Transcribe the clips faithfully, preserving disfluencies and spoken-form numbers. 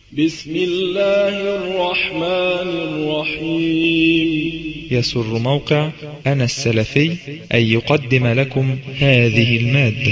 بسم الله الرحمن الرحيم. يسر موقع أنا السلفي أن يقدم لكم هذه المادة.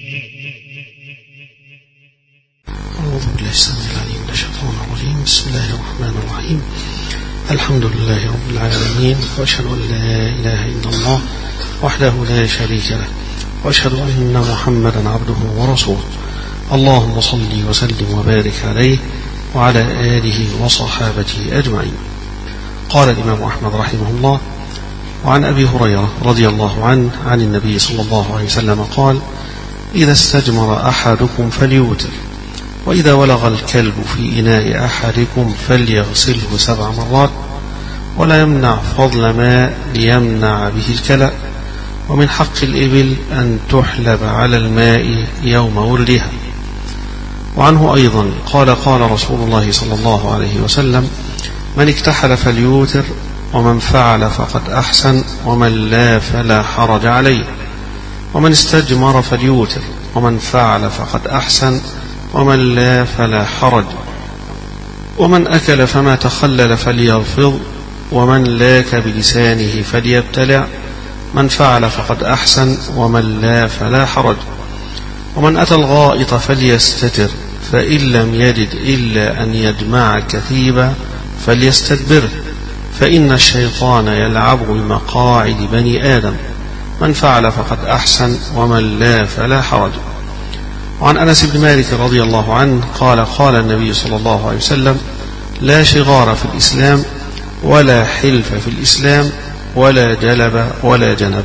أعوذ بالله السميع العليم من الشيطان الرجيم. بسم الله الرحمن الرحيم. الحمد لله رب العالمين، وأشهد أن لا إله إلا الله وحده لا شريك له، وأشهد أن محمدا عبده ورسوله. اللهم صل وسلم وبارك عليه وعلى آله وصحابته أجمعين. قال الإمام أحمد رحمه الله: وعن أبي هريرة رضي الله عنه عن النبي صلى الله عليه وسلم قال: إذا استجمر أحدكم فليوتر، وإذا ولغ الكلب في إناء أحدكم فليغسله سبع مرات، ولا يمنع فضل ماء ليمنع به الكلأ، ومن حق الإبل أن تحلب على الماء يوم ولدها. وعنه أيضا قال: قال رسول الله صلى الله عليه وسلم: من اكتحل فليوتر، ومن فعل فقد أحسن، ومن لا فلا حرج عليه، ومن استجمر فليوتر، ومن فعل فقد أحسن، ومن لا فلا حرج، ومن أكل فما تخلل فليلفظ، ومن لاك بلسانه فليبتلع، من فعل فقد أحسن، ومن لا فلا حرج، ومن أتى الغائط فليستتر، فإن لم يجد إلا أن يجمع كثيبا فليستدبره، فإن الشيطان يلعب بمقاعد بني آدم، من فعل فقد أحسن، ومن لا فلا حرج. وعن أنس بن مالك رضي الله عنه قال: قال النبي صلى الله عليه وسلم: لا شغار في الإسلام، ولا حلف في الإسلام، ولا جلب ولا جنب.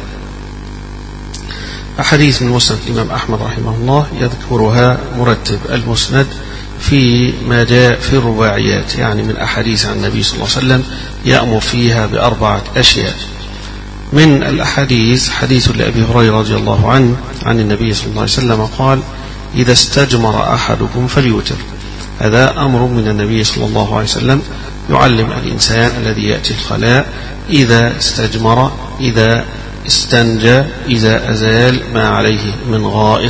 أحاديث من مسند الإمام أحمد رحمه الله يذكرها مرتب المسند في ما جاء في الرباعيات، يعني من أحاديث عن النبي صلى الله عليه وسلم يأمر فيها بأربعة أشياء. من الأحاديث حديث لأبي هريرة رضي الله عنه عن النبي صلى الله عليه وسلم قال: إذا استجمر أحدكم فليوتر. هذا أمر من النبي صلى الله عليه وسلم يعلم الإنسان الذي يأتي الخلاء إذا استجمر، إذا استنجى، إذا أزال ما عليه من غائط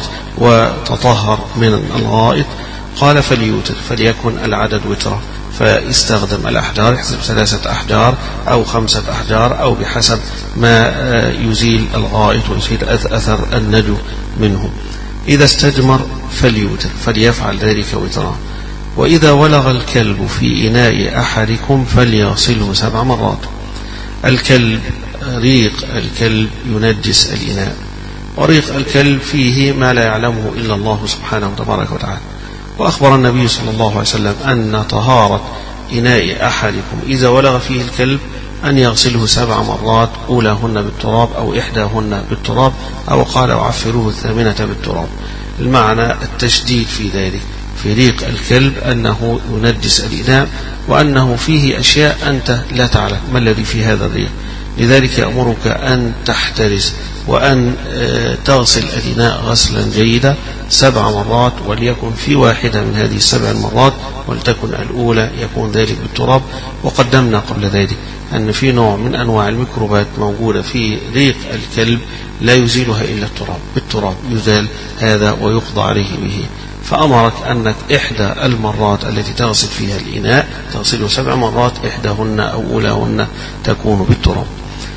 وتطهر من الغائط، قال فليوتر، فليكن العدد وترا، فاستخدم الأحجار، يحسب ثلاثة أحجار أو خمسة أحجار أو بحسب ما يزيل الغائط ويزيل أثر النجو منه. إذا استجمر فليوتر، فليفعل ذلك وترا. وإذا ولغ الكلب في إناء أحدكم فليغسله سبع مرات. الكلب، ريق الكلب ينجس الإناء، وريق الكلب فيه ما لا يعلمه إلا الله سبحانه وتبارك وتعالى. وأخبر النبي صلى الله عليه وسلم أن طهارة إناء أحدكم إذا ولغ فيه الكلب أن يغسله سبع مرات، أولاهن بالتراب أو إحداهن بالتراب، أو قال: وعفروه الثامنة بالتراب. المعنى التشديد في ذلك، في ريق الكلب أنه ينجس الإناء، وأنه فيه أشياء أنت لا تعلم ما الذي في هذا الريق، لذلك يأمرك أن تحترس وأن تغسل الإناء غسلا جيدا سبع مرات، وليكن في واحدة من هذه السبع المرات، ولتكن الأولى يكون ذلك بالتراب. وقدمنا قبل ذلك أن في نوع من أنواع الميكروبات موجودة في ريق الكلب لا يزيلها إلا التراب، بالتراب يزال هذا ويقضى عليه به. فأمرك أنك إحدى المرات التي تغسل فيها الإناء تغسله سبع مرات، إحداهن أو أولاهن تكون بالتراب.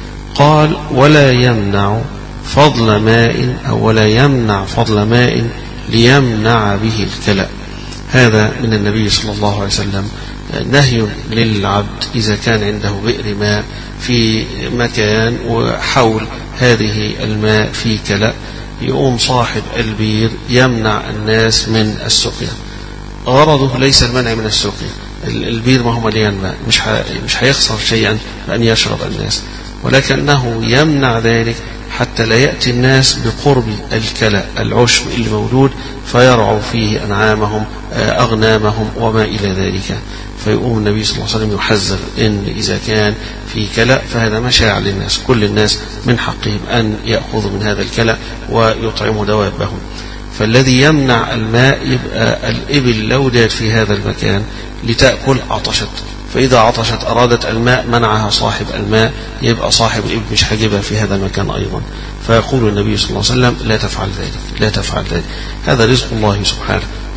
قال: ولا يمنع فضل ماء أو ولا يمنع فضل ماء ليمنع به الكلأ. هذا من النبي صلى الله عليه وسلم نهي للعبد إذا كان عنده بئر ماء في مكان وحول هذه الماء في كلأ، يقوم صاحب البير يمنع الناس من السقيا. غرضه ليس المنع من السقيا، البير ما هو مليان ماء، مش مش هيخسر شيئا بأن يشرب الناس، ولكنه يمنع ذلك حتى لا يأتي الناس بقرب الكلأ العشب اللي موجود فيرعوا فيه أنعامهم أغنامهم وما إلى ذلك. فيقوم النبي صلى الله عليه وسلم يحذر إن إذا كان في كلأ فهذا مشاع للناس، كل الناس من حقهم أن يأخذوا من هذا الكلأ ويطعموا دوابهم. فالذي يمنع الماء يبقى الإبل لو جاءت في هذا المكان لتأكل عطشت، فإذا عطشت أرادت الماء منعها صاحب الماء، يبقى صاحب الإبل مش هجيبها في هذا المكان أيضا. فيقول النبي صلى الله عليه وسلم: لا تفعل ذلك، لا تفعل ذلك، هذا رزق الله سبحانه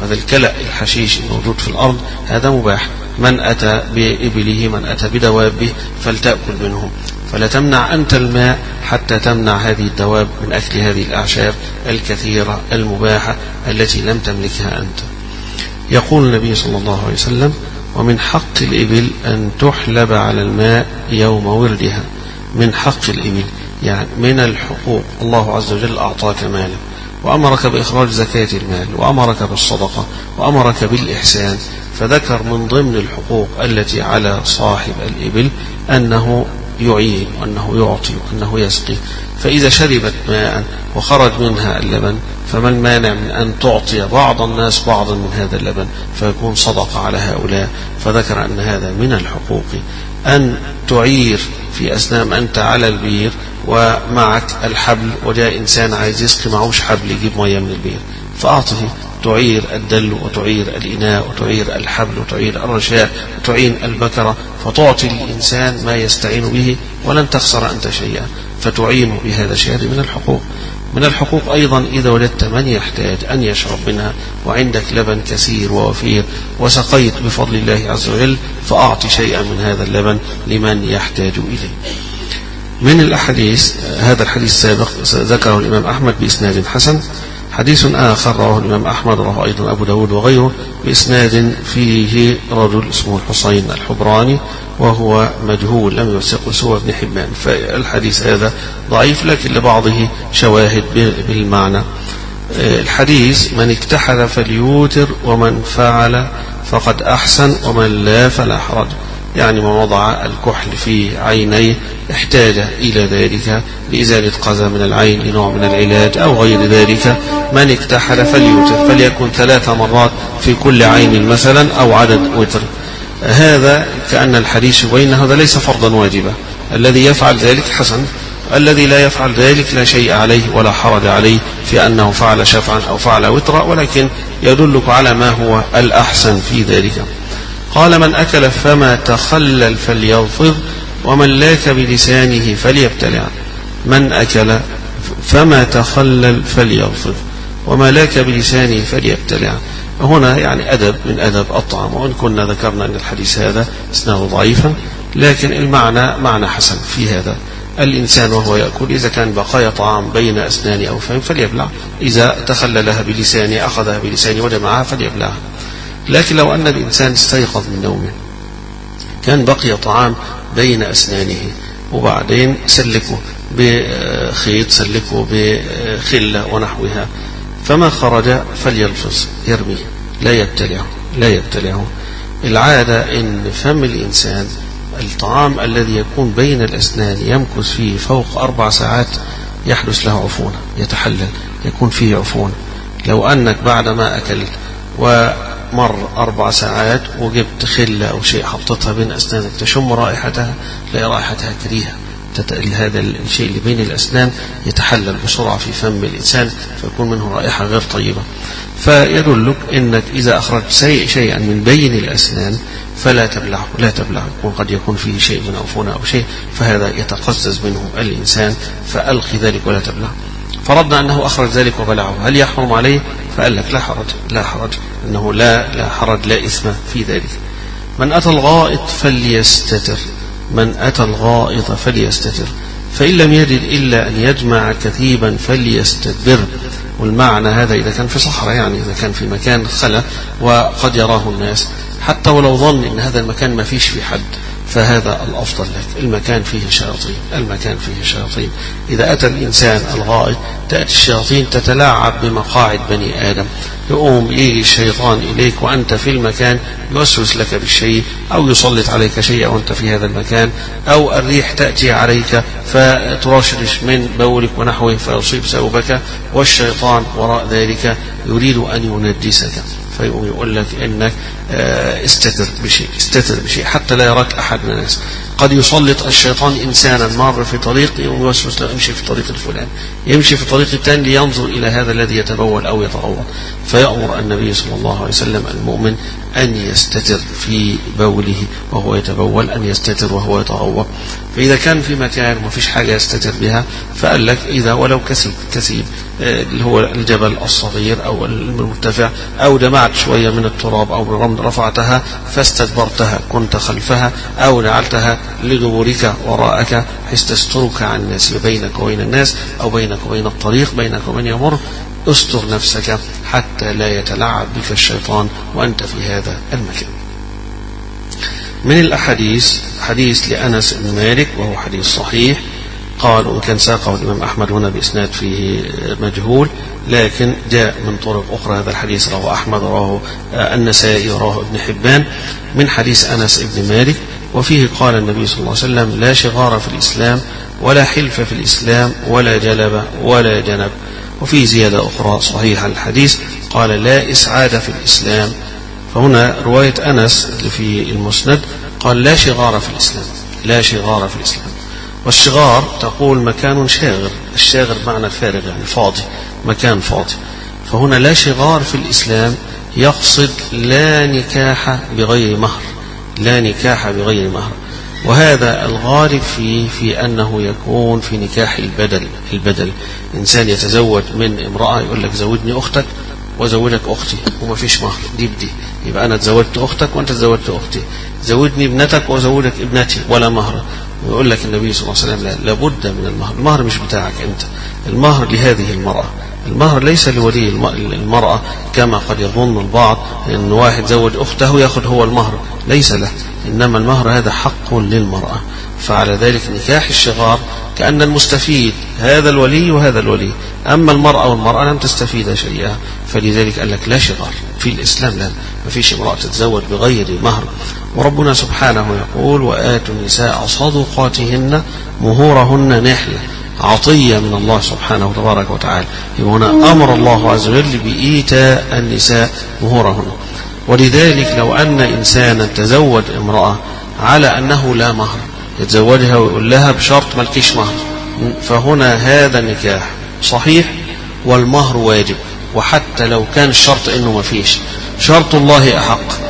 وهذا الكلأ الحشيش الموجود في الأرض هذا مباح. من أتى بإبله من أتى بدوابه فلتأكل منه، فلا تمنع أنت الماء حتى تمنع هذه الدواب من أكل هذه الأعشاب الكثيرة المباحة التي لم تملكها أنت. يقول النبي صلى الله عليه وسلم: ومن حق الإبل أن تحلب على الماء يوم وردها. من حق الإبل يعني من الحقوق. الله عز وجل أعطاك مالا وأمرك بإخراج زكاة المال وأمرك بالصدقة وأمرك بالإحسان، فذكر من ضمن الحقوق التي على صاحب الإبل أنه يعين وأنه يعطي وأنه يسقي. فإذا شربت ماء وخرج منها اللبن فما المانع من أن تعطي بعض الناس بعضا من هذا اللبن فيكون صدقة على هؤلاء. فذكر أن هذا من الحقوق. أن تعير في أثناء أنت على البير ومعك الحبل وجاء إنسان عايز يسقي معوش حبل يجيب مياه من البير فأعطه. تعير الدل وتعير الإناء وتعير الحبل وتعير الرشاء وتعين البكرة، فتعطي الإنسان ما يستعين به ولن تخسر أنت شيئا، فتعين بهذا الشيء من الحقوق. من الحقوق أيضا إذا وجدت من يحتاج أن يشرب منها وعندك لبن كثير ووفير وسقيت بفضل الله عز وجل فأعطي شيئا من هذا اللبن لمن يحتاج إليه. من الأحاديث هذا الحديث السابق ذكره الإمام أحمد بإسناد حسن. حديث آخر رواه الإمام أحمد رواه أيضا أبو داود وغيره بإسناد فيه رجل اسمه الحسين الحبراني وهو مجهول لم يوثقه سوى ابن حبان، فالحديث هذا ضعيف لكن لبعضه شواهد بالمعنى. الحديث: من اكتحل فليوتر ومن فعل فقد أحسن ومن لا فلا حرج. يعني من وضع الكحل في عينيه احتاج إلى ذلك لإزالة قذى من العين لنوع من العلاج أو غير ذلك، من اكتحل فليوتر فليكن ثلاث مرات في كل عين مثلا أو عدد وتر. هذا كأن الحديث يبين هذا ليس فرضا واجبا، الذي يفعل ذلك حسن، الذي لا يفعل ذلك لا شيء عليه ولا حرج عليه في أنه فعل شفعا أو فعل وترا، ولكن يدلك على ما هو الأحسن في ذلك. قال: من أكل فما تخلل فليلفظ ومن لاك بلسانه فليبتلع. من أكل فما تخلل فليلفظ وما لاك بلسانه فليبتلع. هنا يعني أدب من أدب الطعام، وإن كنا ذكرنا أن الحديث هذا اسناده ضعيفا لكن المعنى معنى حسن في هذا. الإنسان وهو يأكل إذا كان بقايا طعام بين أسنان أو فم فليبلع، إذا تخللها بلسانه أخذها بلسانه وجمعها فليبلعها. لكن لو أن الإنسان استيقظ من نومه كان بقي طعام بين أسنانه وبعدين سلكه بخيط سلكه بخلة ونحوها فما خرج فليلفظ يرميه لا يبتلعه لا يبتلعه. العادة إن فم الإنسان الطعام الذي يكون بين الأسنان يمكث فيه فوق أربع ساعات يحدث له عفونة، يتحلل يكون فيه عفونة. لو أنك بعدما أكلت ومر أربع ساعات وجبت خلة أو شيء حطتها بين أسنانك تشم رائحتها لا رائحتها كريهة، هذا الشيء اللي بين الأسنان يتحلل بسرعة في فم الإنسان فيكون منه رائحة غير طيبة. فيدلك أنك إذا أخرجت شيئا من بين الأسنان فلا تبلعه لا تبلعه، وقد يكون فيه شيء من عفونة أو شيء فهذا يتقزز منه الإنسان فألقي ذلك ولا تبلعه. فرضنا أنه أخرج ذلك وبلعه هل يحرم عليه؟ فقال لك لا حرج لا حرج أنه لا لا حرج لا إثم في ذلك. من أتى الغائط فليستتر من أتى الغائط فليستتر فإن لم يجد إلا أن يجمع كثيبا فليستدبر. والمعنى هذا إذا كان في صحراء، يعني إذا كان في مكان خلا وقد يراه الناس حتى ولو ظن أن هذا المكان ما فيش في حد فهذا الأفضل لك. المكان فيه شياطين المكان فيه شياطين إذا أتى الإنسان الغائط تأتي الشياطين تتلاعب بمقاعد بني آدم، يقوم يجي الشيطان إليك وأنت في المكان يوسوس لك بالشيء أو يسلط عليك شيء وأنت في هذا المكان، أو الريح تأتي عليك فترشرش من بولك ونحوه فيصيب ثوبك والشيطان وراء ذلك يريد أن ينجسك فيقوم يقول لك إنك استتر بشيء استتر بشيء حتى لا يراك أحد من الناس. قد يسلط الشيطان إنسانا مر في طريق يقوم يوسوس له امشي في طريق الفلان، يمشي في طريق الثاني لينظر إلى هذا الذي يتبول أو يتغوط، فيأمر النبي صلى الله عليه وسلم المؤمن أن يستتر في بوله وهو يتبول، أن يستتر وهو يتغوط. فإذا كان في مكان وما فيش حاجة يستتر بها، فقال لك إذا ولو كسب كسيب اللي هو الجبل الصغير أو المرتفع، أو جمعت شوية من التراب أو الرمل رفعتها فاستدبرتها كنت خلفها، أو جعلتها لدبرك وراءك حيث تسترك عن الناس، بينك وبين الناس أو بينك وبين الطريق، بينك وبين يمر، استر نفسك حتى لا يتلعب بك الشيطان وأنت في هذا المكان. من الأحاديث حديث لأنس بن مالك وهو حديث صحيح، قال وإن كان ساقه الإمام أحمد هنا بإسناد فيه مجهول، لكن جاء من طرق أخرى. هذا الحديث رواه أحمد ورواه النسائي ورواه ابن حبان من حديث أنس بن مالك، وفيه قال النبي صلى الله عليه وسلم: لا شغار في الإسلام ولا حلف في الإسلام ولا جلب ولا جنب. وفي زيادة أخرى صحيحة الحديث قال: لا إسعاد في الإسلام. فهنا رواية أنس في المسند قال: لا شغار في الإسلام، لا شغار في الإسلام. والشغار تقول مكان شاغر، الشاغر معنى فارغ يعني فاضي، مكان فاضي. فهنا لا شغار في الإسلام يقصد لا نكاح بغير مهر، لا نكاح بغير مهر. وهذا الغالب فيه في أنه يكون في نكاح البدل. البدل إنسان يتزوج من امرأة، يقول لك زوجني أختك وزوجك أختي وما فيش مهر، دي بدي، يبقى أنا تزوجت أختك وأنت تزوجت أختي. زوجني ابنتك وزوجك ابنتي ولا مهر. ويقول لك النبي صلى الله عليه وسلم: لا، لابد من المهر. المهر مش بتاعك أنت، المهر لهذه المرأة. المهر ليس لولي المرأة كما قد يظن البعض أن واحد زوج أخته يأخذ هو المهر، ليس له، إنما المهر هذا حق للمرأة. فعلى ذلك نكاح الشغار كأن المستفيد هذا الولي وهذا الولي، أما المرأة والمرأة لم تستفيد شيئا. فلذلك قال لك لا شغار في الإسلام، لا، ما فيش امرأة تتزوج بغير مهر. وربنا سبحانه يقول: وآتوا النساء صدقاتهن مهورهن نحلة، عطية من الله سبحانه تبارك وتعالى. هنا أمر الله عز وجل بإيتاء النساء مهورهن. ولذلك لو أن إنسانا تزوج امرأة على أنه لا مهر، يتزوجها ويقول لها بشرط ملكيش مهر، فهنا هذا نكاح صحيح والمهر واجب. وحتى لو كان الشرط إنه ما فيش، شرط الله أحق.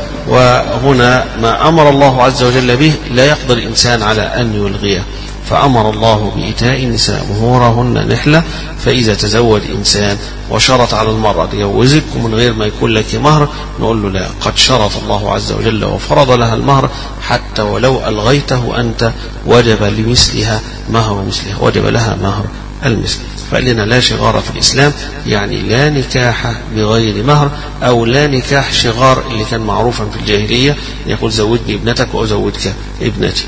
وهنا ما أمر الله عز وجل به لا يقدر الإنسان على أن يلغيه. فأمر الله بإيتاء النساء مهورهن نحلة. فإذا تزوج إنسان وشرط على المرأة تجوزك ومن غير ما يكون لك مهر، نقول له: لا، قد شرط الله عز وجل وفرض لها المهر، حتى ولو ألغيته أنت وجب لمثلها مهر مثلها، وجب لها مهر المثل. فقال لنا: لا شغار في الإسلام، يعني لا نكاح بغير مهر، أو لا نكاح شغار اللي كان معروفا في الجاهلية، يقول زوجني ابنتك وأزوجك ابنتي.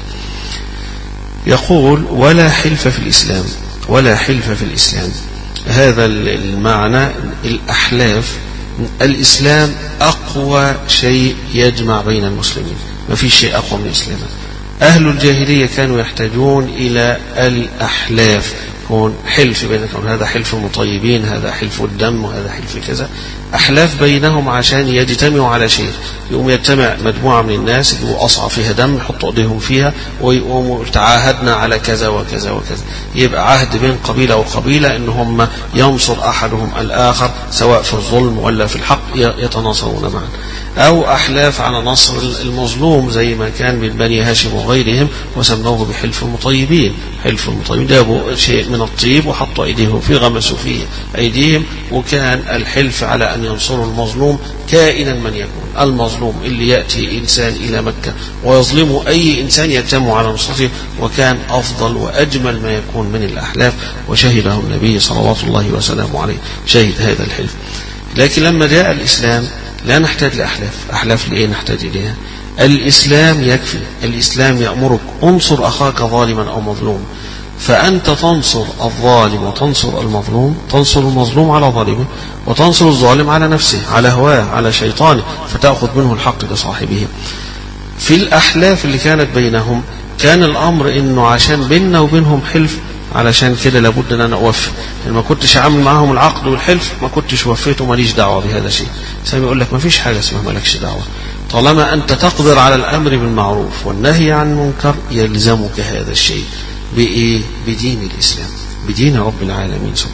يقول: ولا حلف في الإسلام، ولا حلف في الإسلام. هذا المعنى الأحلاف. الإسلام أقوى شيء يجمع بين المسلمين، ما في شيء أقوى من الإسلام. أهل الجاهلية كانوا يحتاجون إلى الأحلاف، يكون حلف بينكم، هذا حلف المطيبين، هذا حلف الدم، وهذا حلف كذا، أحلاف بينهم عشان يجتمعوا على شيء. يقوم يجتمع مجموعة من الناس يجيبوا قصعة فيها دم يحطوا ايديهم فيها ويقوموا تعاهدنا على كذا وكذا وكذا، يبقى عهد بين قبيلة وقبيلة ان هم ينصر احدهم الاخر سواء في الظلم ولا في الحق، يتناصرون معا. او احلاف على نصر المظلوم زي ما كان من بني هاشم وغيرهم، وسموه بحلف المطيبين. حلف المطيبين جابوا شيء من الطيب وحطوا ايديهم فيه، غمسوا فيه ايديهم، وكان الحلف على ان ينصروا المظلوم كائنا من يكون. المظلوم اللي يأتي إنسان إلى مكة ويظلم أي إنسان يجتمع على نصرته، وكان أفضل وأجمل ما يكون من الأحلاف، وشهده النبي صلوات الله وسلامه عليه، شهد هذا الحلف. لكن لما جاء الإسلام لا نحتاج لأحلاف. أحلاف لإيه نحتاج إليها؟ الإسلام يكفي. الإسلام يأمرك انصر أخاك ظالما أو مظلوم، فأنت تنصر الظالم وتنصر المظلوم، تنصر المظلوم على ظالمه، وتنصر الظالم على نفسه، على هواه، على شيطانه، فتأخذ منه الحق لصاحبه. في الأحلاف اللي كانت بينهم كان الأمر إنه عشان بيننا وبينهم حلف، علشان كده لابد أن أنا أوفي. ما كنتش عامل معهم العقد والحلف ما كنتش وفيت وماليش دعوة بهذا الشيء. سامي يقول لك ما فيش حاجة اسمها مالكش دعوة، طالما أنت تقدر على الأمر بالمعروف والنهي عن المنكر يلزمك هذا الشيء. بإيه؟ بدين الإسلام، بدين رب العالمين سبحانه.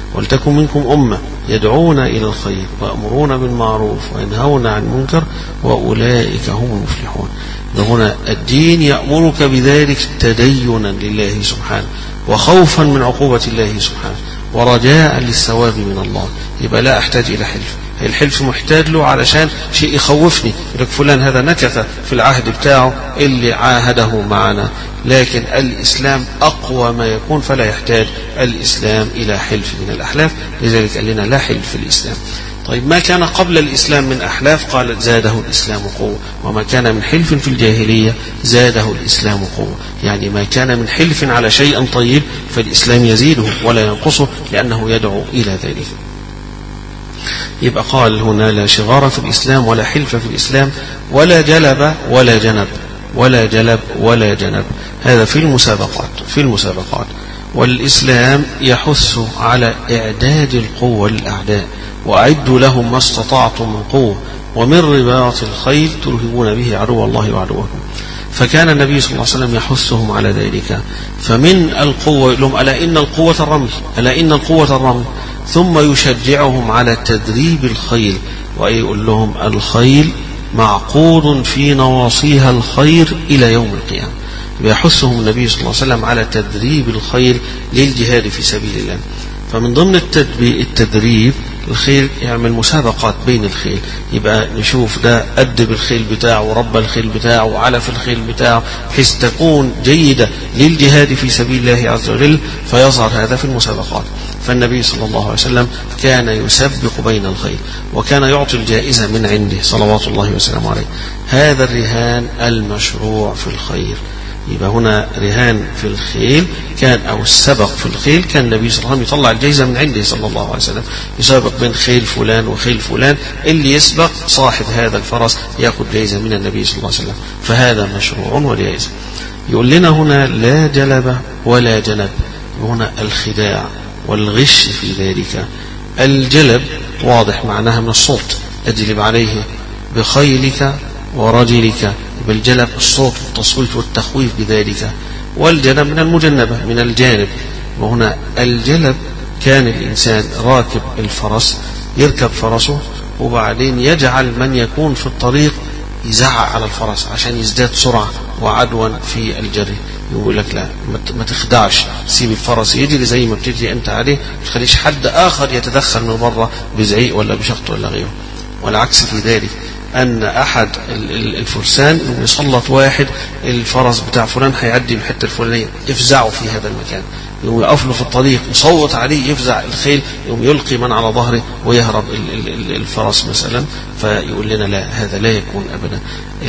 ولتكن منكم أمة يدعون إلى الخير ويأمرون بالمعروف وينهون عن المنكر وأولئك هم المفلحون. هنا الدين يأمرك بذلك تدينا لله سبحانه وخوفا من عقوبة الله سبحانه ورجاء للثواب من الله. يبقى لا أحتاج إلى حلف، الحلف محتاج له علشان شيء يخوفني، يقول فلان هذا نكث في العهد بتاعه اللي عاهده معنا. لكن الإسلام أقوى ما يكون، فلا يحتاج الإسلام إلى حلف من الأحلاف، لذلك قال لنا لا حلف في الإسلام. طيب ما كان قبل الإسلام من أحلاف قال زاده الإسلام قوة، وما كان من حلف في الجاهلية زاده الإسلام قوة. يعني ما كان من حلف على شيء طيب فالإسلام يزيده ولا ينقصه لأنه يدعو إلى ذلك. يبقى قال هنا لا شغار في الإسلام ولا حلف في الإسلام ولا جلب ولا جنب ولا جلب ولا جنب. هذا في المسابقات في المسابقات والإسلام يحث على إعداد القوة للأعداء، وأعدوا لهم ما استطعتم من قوة ومن رباط الخيل ترهبون به عدو الله وعدوكم. فكان النبي صلى الله عليه وسلم يحثهم على ذلك. فمن القوة لهم ألا إن القوة الرمي ألا إن القوة الرمي ثم يشجعهم على تدريب الخيل، ويقول لهم الخيل معقود في نواصيها الخير إلى يوم القيامة. يحثهم النبي صلى الله عليه وسلم على تدريب الخيل للجهاد في سبيل الله. فمن ضمن التدريب الخيل يعمل مسابقات بين الخيل، يبقى نشوف ده أدب الخيل بتاعه وربى الخيل بتاعه وعلف الخيل بتاعه بحيث تكون جيدة للجهاد في سبيل الله عز وجل، فيظهر هذا في المسابقات. فالنبي صلى الله عليه وسلم كان يسبق بين الخيل وكان يعطي الجائزة من عنده صلوات الله وسلامه عليه. هذا الرهان المشروع في الخير. يبقى هنا رهان في الخيل كان أو السبق في الخيل كان النبي صلى الله عليه وسلم يطلع الجائزة من عنده صلى الله عليه وسلم، يسابق بين خيل فلان وخيل فلان، اللي يسبق صاحب هذا الفرس يأخذ جائزة من النبي صلى الله عليه وسلم. فهذا مشروع وجائزة. يقول لنا هنا لا جلب ولا جنب، هنا الخداع والغش في ذلك. الجلب واضح معناها من الصوت، أجلب عليه بخيلك ورجلك، بالجلب الصوت والتصويت والتخويف بذلك. والجنب من المجنبة من الجانب. وهنا الجلب كان الإنسان راكب الفرس يركب فرسه وبعدين يجعل من يكون في الطريق يزعق على الفرس عشان يزداد سرعة وعدوا في الجري. يقول لك لا ما تخدعش، سيب الفرس يجري زي ما بتجري أنت عليه، ما تخليش حد آخر يتدخل من بره بزعيق ولا بشخط ولا غيره. والعكس في ذلك أن أحد الفرسان يسلط واحد الفرس بتاع فلان هيعدي من الحتة الفلانية يفزعه في هذا المكان، يقوم يقفله في الطريق يصوت عليه يفزع الخيل، يقوم يلقي من على ظهره ويهرب الفرس مثلا. فيقول لنا لا، هذا لا يكون أبدا.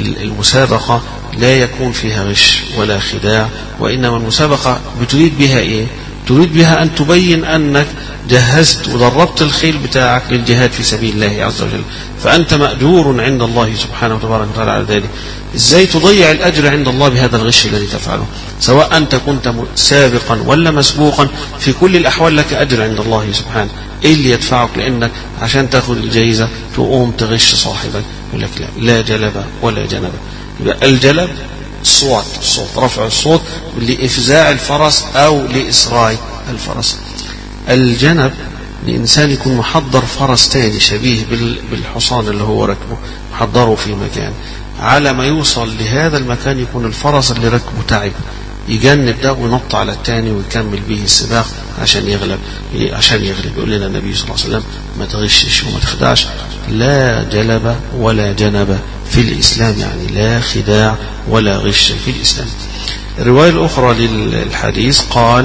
المسابقة لا يكون فيها غش ولا خداع، وإنما المسابقة بتريد بها إيه؟ تريد بها أن تبين أنك جهزت ودربت الخيل بتاعك للجهاد في سبيل الله عز وجل، فأنت مأجور عند الله سبحانه وتبارك وتعالى على ذلك. إزاي تضيع الأجر عند الله بهذا الغش الذي تفعله؟ سواء أنت كنت سابقا ولا مسبوقا، في كل الأحوال لك أجر عند الله سبحانه. إيه اللي يدفعك لأنك عشان تأخذ الجائزة تقوم تغش صاحبك؟ يقول لك لا لا جلب ولا جنب. الجلب الصوت الصوت رفع الصوت لإفزاع الفرس أو لإسراع الفرس. الجنب الإنسان يكون محضر فرس تاني شبيه بالحصان اللي هو ركبه، محضره في مكان، على ما يوصل لهذا المكان يكون الفرس اللي ركبه تعب، يجنب ده وينط على التاني ويكمل به السباق عشان يغلب عشان يغلب. يقول لنا النبي صلى الله عليه وسلم ما تغشش وما تخدعش، لا جلب ولا جنب في الإسلام، يعني لا خداع ولا غش في الإسلام. الرواية الأخرى للحديث قال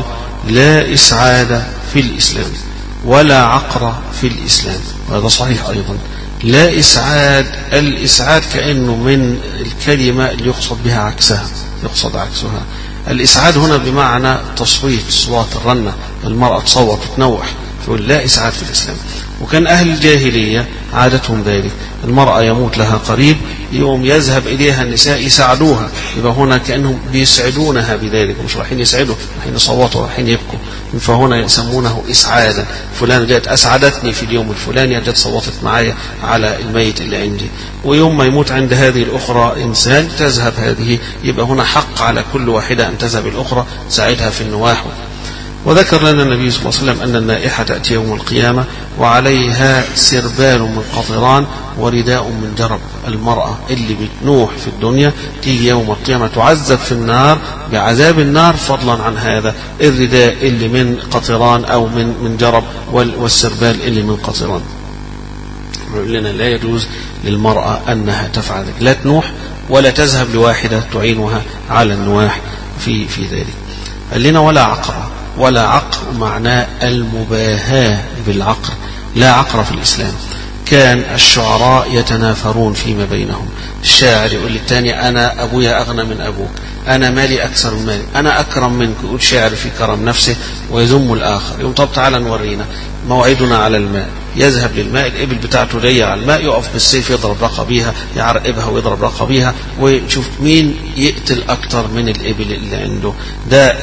لا إسعاد في الإسلام ولا عقر في الإسلام، وهذا صحيح أيضا. لا إسعاد، الإسعاد كأنه من الكلمة اللي يقصد بها عكسها، يقصد عكسها. الإسعاد هنا بمعنى تصويت، صوات الرنة، المرأة تصوت وتنوح، تقول لا إسعاد في الإسلام. وكان أهل الجاهلية عادتهم ذلك، المرأة يموت لها قريب يوم يذهب إليها النساء يساعدوها، يبقى هنا كأنهم بيسعدونها بذلك، مش رايحين يسعدوا، رايحين يصوتوا، رايحين يبكوا، فهنا يسمونه إسعادا. فلان جاءت أسعدتني في اليوم الفلاني، جاءت صوتت معايا على الميت اللي عندي. ويوم ما يموت عند هذه الأخرى إنسان تذهب هذه، يبقى هنا حق على كل واحدة أن تذهب الأخرى تساعدها في النواح. وذكر لنا النبي صلى الله عليه وسلم أن النائحة تأتي يوم القيامة وعليها سربال من قطران ورداء من جرب. المرأة اللي بتنوح في الدنيا تيجي يوم القيامة تعذب في النار بعذاب النار، فضلا عن هذا الرداء اللي من قطران أو من من جرب والسربال اللي من قطران. لنا لا يجوز للمرأة أنها تفعل ذلك، لا تنوح ولا تذهب لواحدة تعينها على النواح في في ذلك. قال لنا ولا عقر. ولا عقر معناه المباهاة بالعقر، لا عقر في الإسلام. كان الشعراء يتنافرون فيما بينهم، الشاعر يقول للتاني أنا أبويا أغنى من أبوك، أنا مالي أكثر من مالي، أنا أكرم منك، يقول شاعر في كرم نفسه ويذم الآخر. يقول طب تعالى نورينا، موعدنا على الماء. يذهب للماء، الإبل بتاعته جاية على الماء، يقف بالسيف يضرب رقبيها، يعرقبها ويضرب رقبيها، ويشوف مين يقتل أكتر من الإبل اللي عنده. ده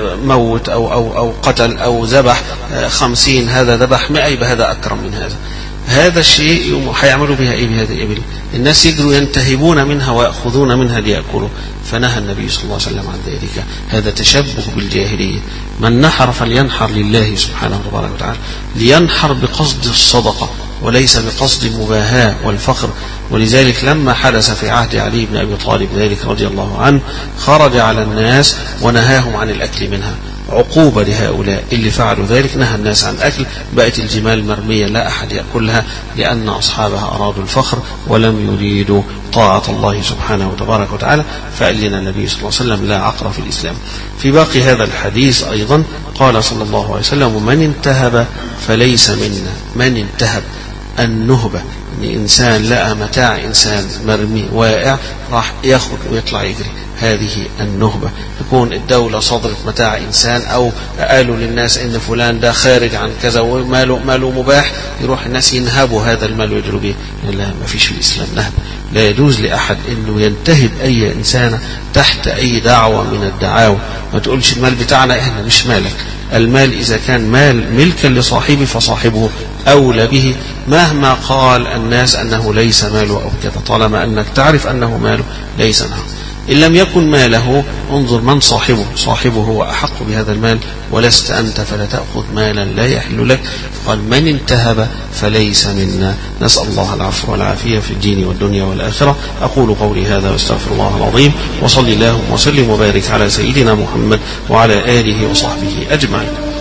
موت أو أو أو قتل أو ذبح خمسين، هذا ذبح مئة، يبقى هذا أكرم من هذا. هذا الشيء هيعملوا بها ايه بهذه الإبل؟ الناس يجروا ينتهبون منها ويأخذون منها ليأكلوا، فنهى النبي صلى الله عليه وسلم عن ذلك. هذا تشبه بالجاهلية. من نحر فلينحر لله سبحانه وتعالى، لينحر بقصد الصدقة وليس بقصد المباهاة والفخر. ولذلك لما حدث في عهد علي بن أبي طالب ذلك رضي الله عنه، خرج على الناس ونهاهم عن الأكل منها، عقوبة لهؤلاء اللي فعلوا ذلك. نهى الناس عن الأكل، بقت الجمال مرمية لا أحد يأكلها، لأن أصحابها أرادوا الفخر ولم يريدوا طاعة الله سبحانه وتبارك وتعالى. فقال لنا النبي صلى الله عليه وسلم لا عقر في الإسلام. في باقي هذا الحديث أيضا قال صلى الله عليه وسلم من انتهب فليس منا. من انتهب النهبة، ان انسان لقى متاع انسان مرمي واقع راح ياخد ويطلع يجري، هذه النهبة. تكون الدولة صدرت متاع انسان او قالوا للناس ان فلان ده خارج عن كذا وماله ماله مباح، يروح الناس ينهبوا هذا المال ويجروا به. لا، ما فيش في الاسلام نهب. لا يجوز لاحد انه ينتهب اي انسان تحت اي دعوة من الدعاوى. ما تقولش المال بتاعنا، احنا مش مالك. المال إذا كان مال ملكا لصاحبه فصاحبه أولى به، مهما قال الناس أنه ليس ماله أو كذا، طالما أنك تعرف أنه ماله ليس ماله. إن لم يكن ماله انظر من صاحبه، صاحبه هو أحق بهذا المال ولست أنت، فلا تأخذ مالا لا يحل لك. قال من انتهب فليس منا. نسأل الله العفو والعافية في الدين والدنيا والآخرة. أقول قولي هذا واستغفر الله العظيم، وصلي اللهم وسلم وبارك على سيدنا محمد وعلى آله وصحبه أجمعين.